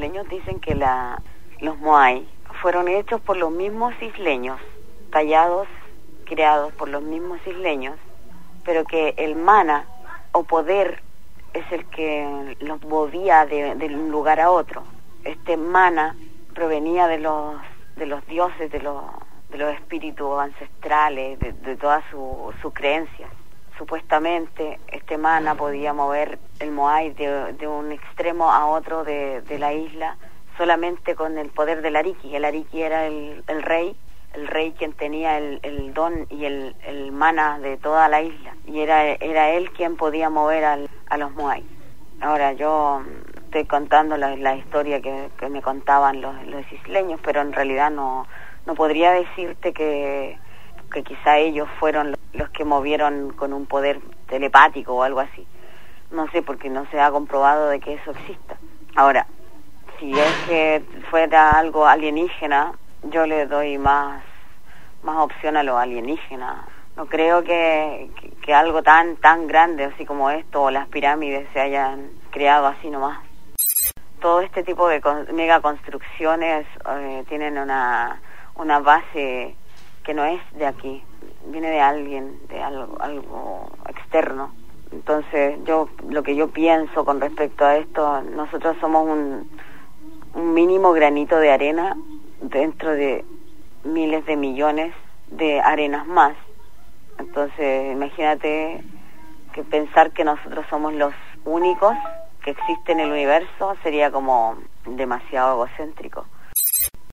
isleños dicen que los moai fueron hechos por los mismos isleños, tallados, creados por los mismos isleños, pero que el mana o poder es el que los movía de un lugar a otro. Este mana provenía de los dioses, de los espíritus ancestrales, de todas sus creencias. Supuestamente este mana podía mover el moai de un extremo a otro de la isla solamente con el poder del Ariki. El Ariki era el rey quien tenía el don y el mana de toda la isla, y era él quien podía mover a los moai. Ahora yo estoy contando la historia que me contaban los isleños, pero en realidad no podría decirte que quizá ellos fueron los que movieron con un poder telepático o algo así. No sé, porque no se ha comprobado de que eso exista. Ahora, si es que fuera algo alienígena, yo le doy más opción a lo alienígena. No creo que algo tan grande así como esto o las pirámides se hayan creado así nomás. Todo este tipo de megaconstrucciones tienen una base que no es de aquí, viene de alguien, de algo externo. Entonces lo que yo pienso con respecto a esto, nosotros somos un mínimo granito de arena dentro de miles de millones de arenas más. Entonces imagínate que pensar que nosotros somos los únicos que existen en el universo sería como demasiado egocéntrico.